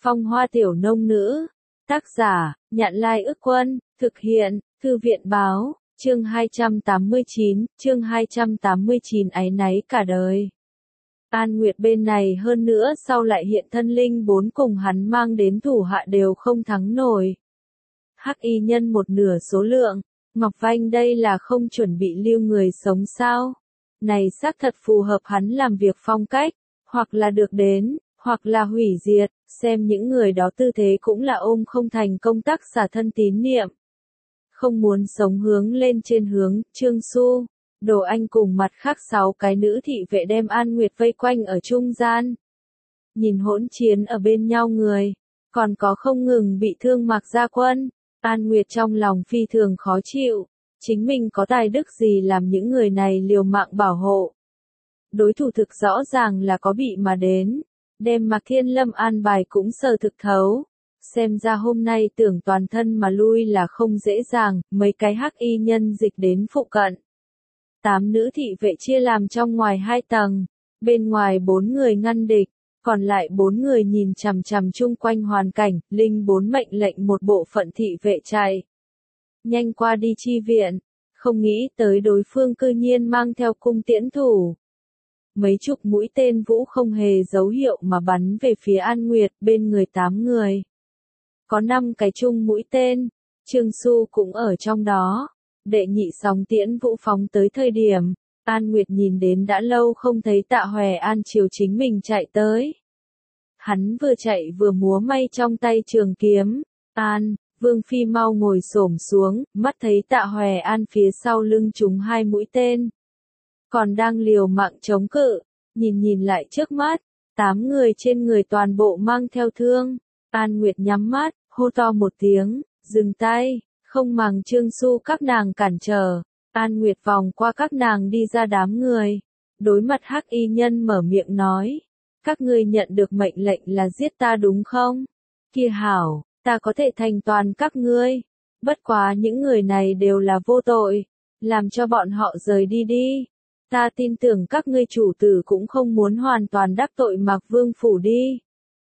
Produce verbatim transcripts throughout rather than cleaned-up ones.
Phong hoa tiểu nông nữ. Tác giả, Nhạn Lai Ức Quân, thực hiện, Thư viện báo, chương hai trăm tám mươi chín, chương hai trăm tám mươi chín áy náy cả đời. An Nguyệt bên này hơn nữa sau lại hiện thân linh bốn cùng hắn mang đến thủ hạ đều không thắng nổi. Hắc y nhân một nửa số lượng, Ngọc Vanh đây là không chuẩn bị lưu người sống sao? Này xác thật phù hợp hắn làm việc phong cách, hoặc là được đến, hoặc là hủy diệt, xem những người đó tư thế cũng là ôm không thành công tác xả thân tín niệm. Không muốn sống hướng lên trên hướng, Trương Xu, Đồ Anh cùng mặt khác sáu cái nữ thị vệ đem An Nguyệt vây quanh ở trung gian. Nhìn hỗn chiến ở bên nhau người, còn có không ngừng bị thương Mạc Gia Quân, An Nguyệt trong lòng phi thường khó chịu, chính mình có tài đức gì làm những người này liều mạng bảo hộ. Đối thủ thực rõ ràng là có bị mà đến, đem Mạc Thiên Lâm an bài cũng sờ thực thấu. Xem ra hôm nay tưởng toàn thân mà lui là không dễ dàng, mấy cái hắc y nhân dịch đến phụ cận. Tám nữ thị vệ chia làm trong ngoài hai tầng, bên ngoài bốn người ngăn địch, còn lại bốn người nhìn chằm chằm chung quanh hoàn cảnh, linh bốn mệnh lệnh một bộ phận thị vệ chạy nhanh qua đi chi viện, không nghĩ tới đối phương cư nhiên mang theo cung tiễn thủ. Mấy chục mũi tên vũ không hề dấu hiệu mà bắn về phía An Nguyệt, bên người tám người. Có năm cái chung mũi tên, Trương Xu cũng ở trong đó. Đệ nhị sóng tiễn vũ phóng tới thời điểm, An Nguyệt nhìn đến đã lâu không thấy Tạ Hòe An chiều chính mình chạy tới. Hắn vừa chạy vừa múa may trong tay trường kiếm. An, Vương Phi mau ngồi xổm xuống, mắt thấy Tạ Hòe An phía sau lưng trúng hai mũi tên. Còn đang liều mạng chống cự, nhìn nhìn lại trước mắt, tám người trên người toàn bộ mang theo thương. An Nguyệt nhắm mắt, hô to một tiếng, dừng tay, không màng Trương Xu các nàng cản trở. An Nguyệt vòng qua các nàng đi ra đám người. Đối mặt hắc y nhân mở miệng nói, các ngươi nhận được mệnh lệnh là giết ta đúng không? Kia hảo, ta có thể thành toàn các ngươi. Bất quá những người này đều là vô tội, làm cho bọn họ rời đi đi. Ta tin tưởng các ngươi chủ tử cũng không muốn hoàn toàn đắc tội Mạc Vương phủ đi.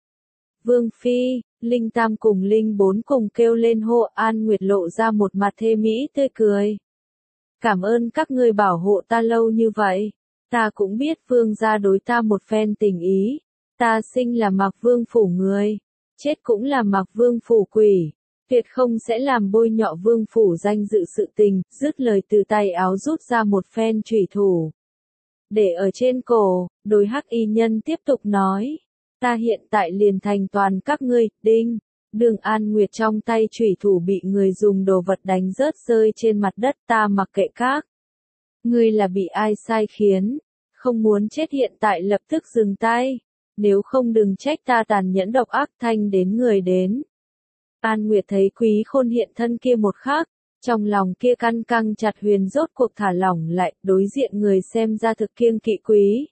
Vương Phi, Linh Tam cùng Linh Bốn cùng kêu lên hộ. An Nguyệt lộ ra một mặt thê mỹ tươi cười. Cảm ơn các ngươi bảo hộ ta lâu như vậy. Ta cũng biết Vương gia đối ta một phen tình ý. Ta sinh là Mạc Vương phủ người, chết cũng là Mạc Vương phủ quỷ. Tuyệt không sẽ làm bôi nhọ Vương phủ danh dự sự tình. Dứt lời từ tay áo rút ra một phen chủy thủ, để ở trên cổ. Đối hắc y nhân tiếp tục nói, ta hiện tại liền thành toàn các ngươi. Đinh, Đường An Nguyệt trong tay chủy thủ bị người dùng đồ vật đánh rớt rơi trên mặt đất. Ta mặc kệ các ngươi là bị ai sai khiến, không muốn chết hiện tại lập tức dừng tay, nếu không đừng trách ta tàn nhẫn độc ác. Thanh đến người đến. An Nguyệt thấy Quý Khôn hiện thân kia một khắc, trong lòng kia căn căng chặt huyền rốt cuộc thả lỏng lại. Đối diện người xem ra thực kiêng kỵ Quý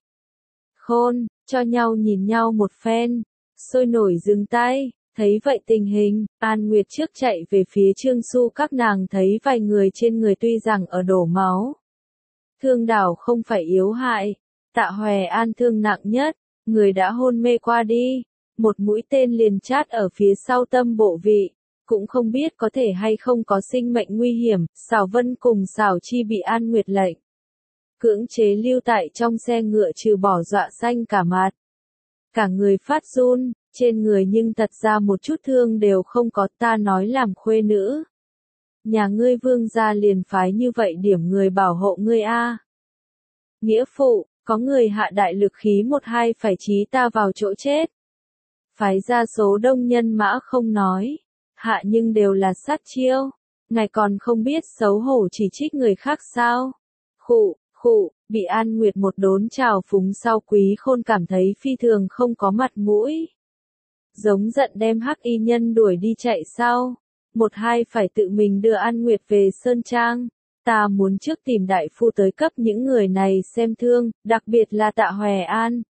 Khôn, cho nhau nhìn nhau một phen, sôi nổi dừng tay. Thấy vậy tình hình, An Nguyệt trước chạy về phía Trương Xu các nàng, thấy vài người trên người tuy rằng ở đổ máu, thương đảo không phải yếu hại. Tạ Hòe An thương nặng nhất, người đã hôn mê qua đi, một mũi tên liền chát ở phía sau tâm bộ vị, cũng không biết có thể hay không có sinh mệnh nguy hiểm. Xảo Vân cùng Xảo Chi bị An Nguyệt lệnh cưỡng chế lưu tại trong xe ngựa, trừ bỏ dọa xanh cả mặt, cả người phát run, trên người nhưng thật ra một chút thương đều không có. Ta nói làm khuê nữ nhà ngươi Vương gia liền phái như vậy điểm người bảo hộ ngươi a. Nghĩa phụ, có người hạ đại lực khí một hai phải chí ta vào chỗ chết. Phái ra số đông nhân mã không nói, hạ nhưng đều là sát chiêu. Ngài còn không biết xấu hổ chỉ trích người khác sao? Khụ, khụ, bị An Nguyệt một đốn trào phúng sau, Quý Khôn cảm thấy phi thường không có mặt mũi. Giống giận đem hắc y nhân đuổi đi chạy sau. Một hai phải tự mình đưa An Nguyệt về Sơn Trang. Ta muốn trước tìm đại phu tới cấp những người này xem thương, đặc biệt là Tạ Hòe An.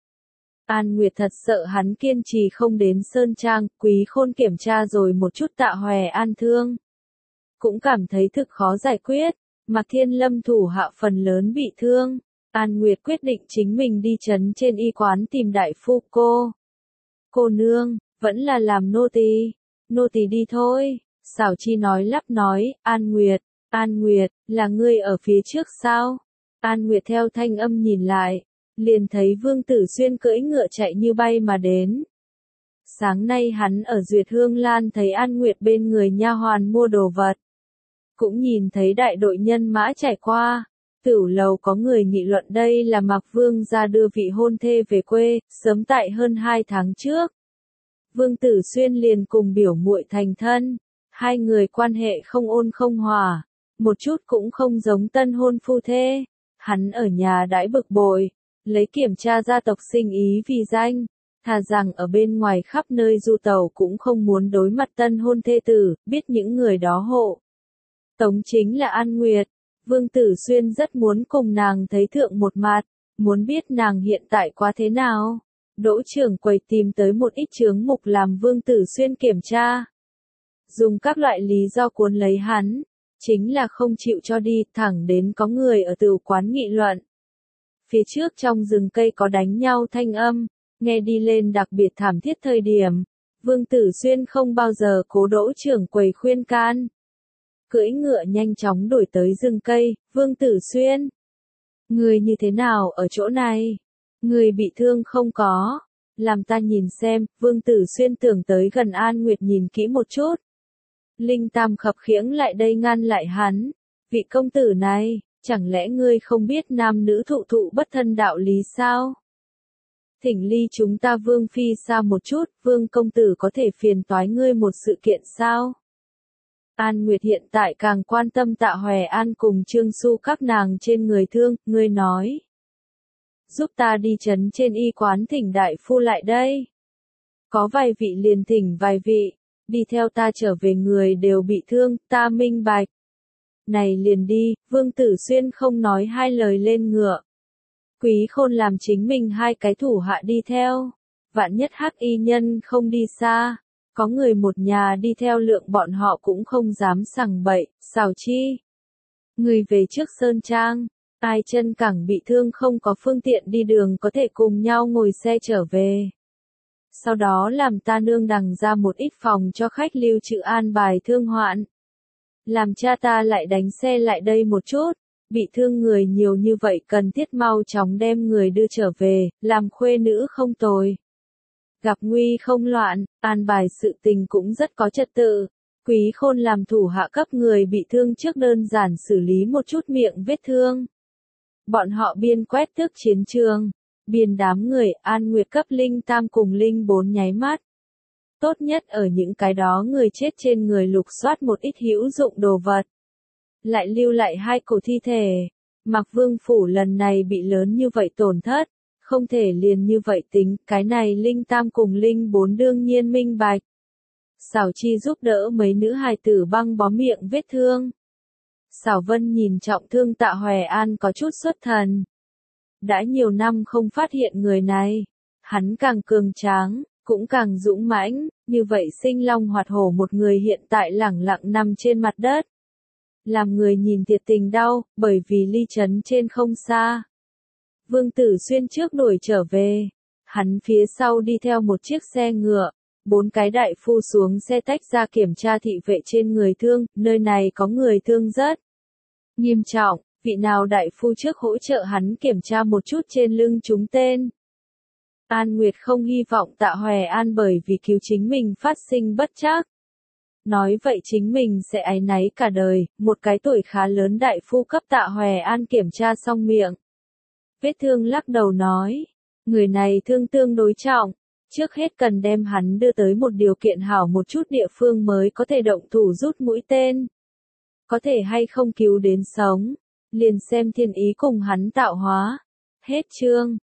An Nguyệt thật sợ hắn kiên trì không đến Sơn Trang. Quý Khôn kiểm tra rồi một chút Tạ Hòe An thương, cũng cảm thấy thực khó giải quyết. Mạc Thiên Lâm thủ hạ phần lớn bị thương. An Nguyệt quyết định chính mình đi trấn trên y quán tìm đại phu. Cô cô nương, Vẫn là làm nô tỳ, nô tỳ đi thôi. Xảo Chi nói lắp nói, An Nguyệt, An Nguyệt, là ngươi ở phía trước sao? An Nguyệt theo thanh âm nhìn lại, liền thấy Vương Tử Xuyên cưỡi ngựa chạy như bay mà đến. Sáng nay hắn ở Duyệt Hương Lan thấy An Nguyệt bên người nha hoàn mua đồ vật. Cũng nhìn thấy đại đội nhân mã trải qua. Tửu lầu có người nghị luận đây là Mạc Vương gia đưa vị hôn thê về quê, sớm tại hơn hai tháng trước. Vương Tử Xuyên liền cùng biểu muội thành thân. Hai người quan hệ không ôn không hòa. Một chút cũng không giống tân hôn phu thê. Hắn ở nhà đãi bực bội. Lấy kiểm tra gia tộc sinh ý vì danh. Thà rằng ở bên ngoài khắp nơi du tàu cũng không muốn đối mặt tân hôn thê tử, biết những người đó hộ. Tống chính là An Nguyệt. Vương Tử Xuyên rất muốn cùng nàng thấy thượng một mặt, muốn biết nàng hiện tại quá thế nào. Đỗ trưởng quầy tìm tới một ít chướng mục làm Vương Tử Xuyên kiểm tra. Dùng các loại lý do cuốn lấy hắn, chính là không chịu cho đi, thẳng đến có người ở tửu quán nghị luận. Phía trước trong rừng cây có đánh nhau thanh âm, nghe đi lên đặc biệt thảm thiết thời điểm. Vương Tử Xuyên không bao giờ cố Đỗ trưởng quầy khuyên can. Cưỡi ngựa nhanh chóng đuổi tới rừng cây, Vương Tử Xuyên. Người như thế nào ở chỗ này? Người bị thương không có? Làm ta nhìn xem, Vương Tử Xuyên tưởng tới gần An Nguyệt nhìn kỹ một chút. Linh Tam khập khiễng lại đây ngăn lại hắn. Vị công tử này, chẳng lẽ ngươi không biết nam nữ thụ thụ bất thân đạo lý sao? Thỉnh ly chúng ta Vương Phi xa một chút, Vương công tử có thể phiền toái ngươi một sự kiện sao? An Nguyệt hiện tại càng quan tâm Tạ Hòe An cùng Trương Xu các nàng trên người thương, ngươi nói. Giúp ta đi chấn trên y quán thỉnh đại phu lại đây. Có vài vị liền thỉnh vài vị, đi theo ta trở về người đều bị thương, ta minh bạch. Này liền đi, Vương Tử Xuyên không nói hai lời lên ngựa. Quý Khôn làm chính mình hai cái thủ hạ đi theo. Vạn nhất hắc y nhân không đi xa. Có người một nhà đi theo lượng bọn họ cũng không dám sằng bậy, Xảo Chi. Người về trước Sơn Trang, ai chân cẳng bị thương không có phương tiện đi đường có thể cùng nhau ngồi xe trở về. Sau đó làm ta nương đằng ra một ít phòng cho khách lưu trữ an bài thương hoạn. Làm cha ta lại đánh xe lại đây một chút, bị thương người nhiều như vậy cần thiết mau chóng đem người đưa trở về, làm khuê nữ không tồi. Gặp nguy không loạn, an bài sự tình cũng rất có trật tự. Quý Khôn làm thủ hạ cấp người bị thương trước đơn giản xử lý một chút miệng vết thương. Bọn họ biên quét tước chiến trường, biên đám người An Nguyệt cấp Linh Tam cùng Linh Bốn nháy mắt. Tốt nhất ở những cái đó người chết trên người lục soát một ít hữu dụng đồ vật. Lại lưu lại hai cổ thi thể. Mạc Vương Phủ lần này bị lớn như vậy tổn thất. Không thể liền như vậy tính, cái này Linh Tam cùng Linh Bốn đương nhiên minh bạch. Xảo Chi giúp đỡ mấy nữ hài tử băng bó miệng vết thương. Xảo Vân nhìn trọng thương Tạ Hòe An có chút xuất thần. Đã nhiều năm không phát hiện người này. Hắn càng cường tráng, cũng càng dũng mãnh, như vậy sinh long hoạt hổ một người hiện tại lẳng lặng nằm trên mặt đất. Làm người nhìn thiệt tình đau, bởi vì ly trấn trên không xa. Vương Tử Xuyên trước đuổi trở về. Hắn phía sau đi theo một chiếc xe ngựa. Bốn cái đại phu xuống xe tách ra kiểm tra thị vệ trên người thương, nơi này có người thương rất nghiêm trọng. Vị nào đại phu trước hỗ trợ hắn kiểm tra một chút trên lưng chúng tên. An Nguyệt không hy vọng Tạ Hòe An bởi vì cứu chính mình phát sinh bất trắc. Nói vậy chính mình sẽ áy náy cả đời, một cái tuổi khá lớn đại phu cấp Tạ Hòe An kiểm tra xong miệng. Vết thương lắc đầu nói, người này thương tương đối trọng, trước hết cần đem hắn đưa tới một điều kiện hảo một chút địa phương mới có thể động thủ rút mũi tên. Có thể hay không cứu đến sống, liền xem thiên ý cùng hắn tạo hóa. Hết chương.